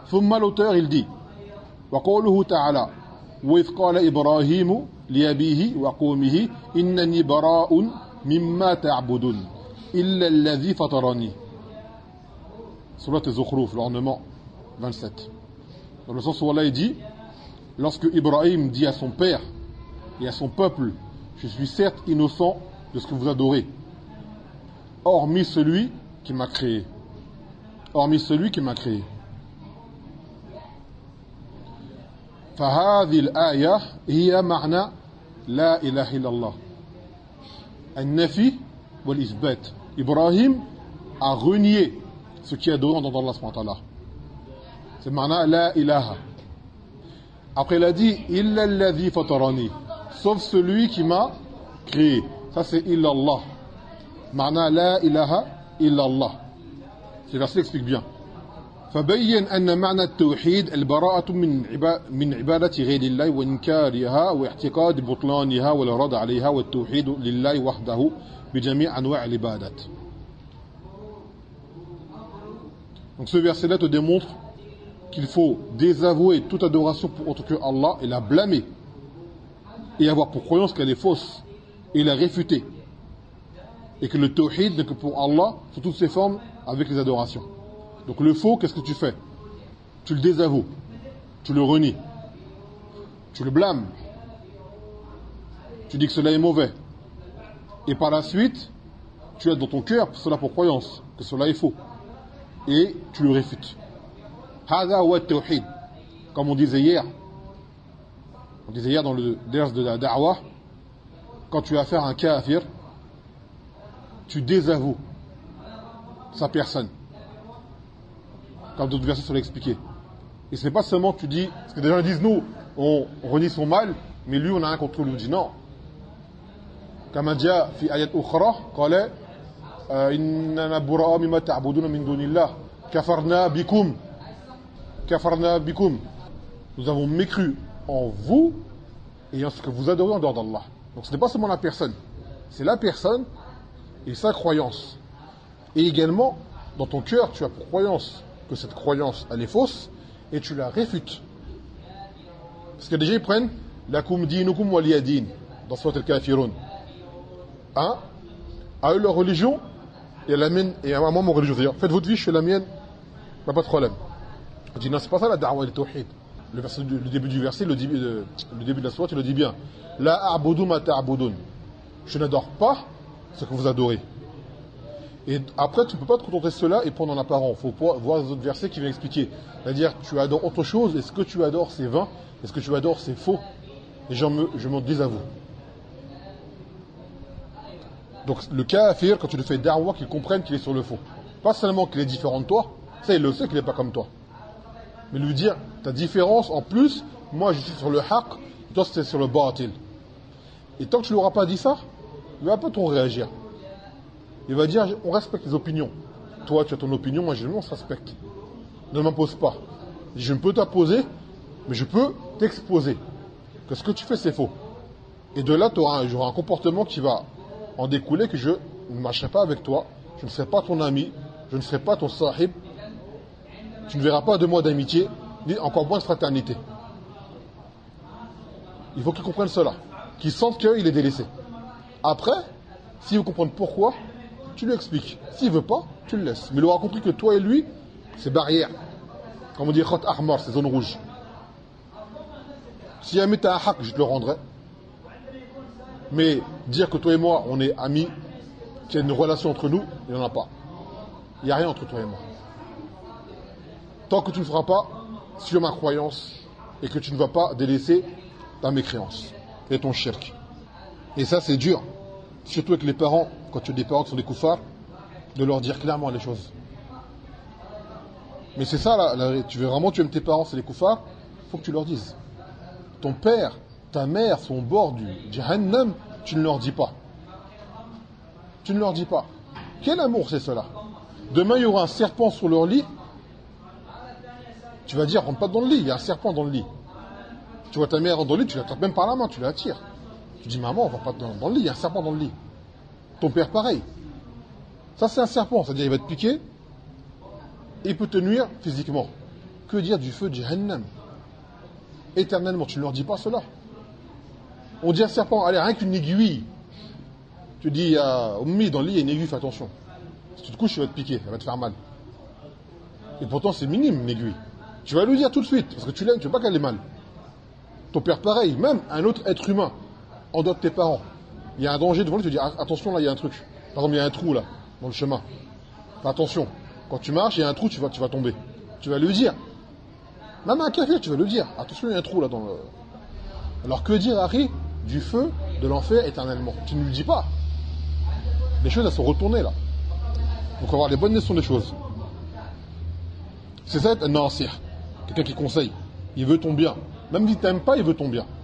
ثم l'auteur il dit وقوله تعالى وإذ قال إبراهيم لأبيه وقومه إنني براء مما تعبدون إلا الذي فطرني. Surat Az-Zukhruf, l'ornement 27. Dans le sens où Allah dit, lorsque Ibrahim dit à son père et à son peuple, je suis certes innocent de ce que vous adorez, hormis celui qui m'a créé. Hormis celui qui m'a créé. فهذه الآية هي معنى لا إله إلا الله. النفي والإثبات. Ibrahim a renié ce qui est adoré en dehors d'Allah subhanahu wa ta'ala. C'est معنى لا إله. Après il a dit إلا الذي فطرني. Sauf celui qui m'a créé. Ça c'est إلا الله. معنى لا إله إلا الله. Ce verset explique bien. فبين أن معنى التوحيد البراءة من عبادة غير الله وإنكارها واعتقاد بطلانها والرد عليها والتوحيد لله وحده بجميع أنواع العبادات. Donc ce verset-là te démontre qu'il faut désavouer toute adoration pour autre que Allah et la blâmer et avoir pour croyance qu'elle est fausse et la réfuter, et que le tawhid n'est que pour Allah sous toutes ses formes avec les adorations. Donc le faux, qu'est-ce que tu fais? Tu le désavoues, tu le renies, tu le blâmes, tu dis que cela est mauvais, et par la suite tu as dans ton cœur cela pour croyance que cela est faux, et tu le réfutes. Hada wa tawhid, comme on disait hier dans le ders de la da'wah, quand tu as affaire à un kafir, tu désavoues sa personne, comme d'autres versets sont expliqués. Et ce n'est pas seulement que tu dis, parce que des gens disent nous on renie son mal, mais lui on a rien contre lui. On dit non. Comme جاء في آيات أخرى قال إننا براء مما تعبدون من دون الله كفرنا بكم. Nous avons mécru en vous et en ce que vous adorez en dehors d'Allah. Donc ce n'est pas seulement la personne, c'est la personne et sa croyance. Et également, dans ton cœur, tu as pour croyance que cette croyance, elle est fausse, et tu la réfutes. Parce que déjà, ils prennent lakum dinukum waliyadin dans Surat al-Kafirun. Hein? À eux, leur religion, et à la mienne, et à moi, mon religion. C'est-à-dire, faites votre vie, je fais la mienne, pas de problème. Je dis non, c'est pas ça la da'wa et le tawhid. Le début du verset, le début de la sourate, il le dit bien. La a'budu ma ta'budun. Je n'adore pas ce que vous adorez. Et après, tu ne peux pas te contenter de cela et prendre en apparent. Il faut voir les autres versets qui viennent expliquer. C'est-à-dire, tu adores autre chose, et ce que tu adores, c'est vain, et ce que tu adores, c'est faux. Et je m'en désavoue. Donc, le kafir, quand tu le fais da'wa, qu'il comprenne qu'il est sur le faux. Pas seulement qu'il est différent de toi, ça, il le sait qu'il n'est pas comme toi. Mais lui dire, ta différence, en plus, moi, je suis sur le haqq, toi, c'est sur le batil. Et tant que tu ne lui auras pas dit ça, il ne va pas trop réagir. Il va dire, on respecte les opinions. Toi, tu as ton opinion, moi, on se respecte. Ne m'impose pas. Je ne peux t'imposer, mais je peux t'exposer. Que ce que tu fais, c'est faux. Et de là, j'aurai un comportement qui va en découler que je ne marcherai pas avec toi, je ne serai pas ton ami, je ne serai pas ton sahib, tu ne verras pas de moi d'amitié, ni encore moins de fraternité. Il faut qu'il comprenne cela, qu'il sente qu'il est délaissé. Après, s'il veut comprendre pourquoi, tu lui expliques. S'il veut pas, tu le laisses. Mais il aura compris que toi et lui, c'est barrière. Comme on dit, khot ahmar, c'est zone rouge. Si jamais tu as un haq, je te le rendrai. Mais dire que toi et moi, on est amis, qu'il y a une relation entre nous, il n'y en a pas. Il n'y a rien entre toi et moi. Tant que tu ne feras pas sur ma croyance et que tu ne vas pas délaisser ta mécréance et ton shirk. Et ça, c'est dur. Surtout avec les parents, quand tu as des parents qui sont des koufars, de leur dire clairement les choses. Mais c'est ça, tu veux vraiment, tu aimes tes parents, c'est les koufars, il faut que tu leur dises. Ton père, ta mère sont au bord du Jahannam, tu ne leur dis pas. Tu ne leur dis pas. Quel amour c'est cela? Demain, il y aura un serpent sur leur lit. Tu vas dire, rentre pas dans le lit, il y a un serpent dans le lit. Tu vois ta mère dans le lit, tu l'attrapes même par la main, tu la tires. Tu dis, maman, on va pas dans le lit, il y a un serpent dans le lit. Ton père, pareil. Ça, c'est un serpent, c'est-à-dire il va te piquer et il peut te nuire physiquement. Que dire du feu de Jahannam? Éternellement, tu ne leur dis pas cela. On dit à un serpent, allez, rien qu'une aiguille. Tu dis à Oummi, dans le lit, il y a une aiguille, fais attention. Si tu te couches, tu vas te piquer, ça va te faire mal. Et pourtant, c'est minime, une aiguille. Tu vas lui dire tout de suite, parce que tu l'aimes, tu veux pas qu'elle ait mal. Ton père, pareil, même un autre être humain, en dehors de tes parents. Il y a un danger devant lui, tu dis, attention, là, il y a un truc. Par exemple, il y a un trou, là, dans le chemin. Fais attention. Quand tu marches, il y a un trou, tu vas tomber. Tu vas lui dire. Même un kafir, tu vas lui dire. Attention, il y a un trou, là, dans le... Alors, que dire, Harry, du feu, de l'enfer, éternellement? Tu ne lui dis pas. Les choses, elles sont retournées, là. Donc, on va avoir les bonnes notions des choses. C'est ça, un nasir. Quelqu'un qui conseille. Il veut ton bien. Même s'il t'aime pas, il veut ton bien.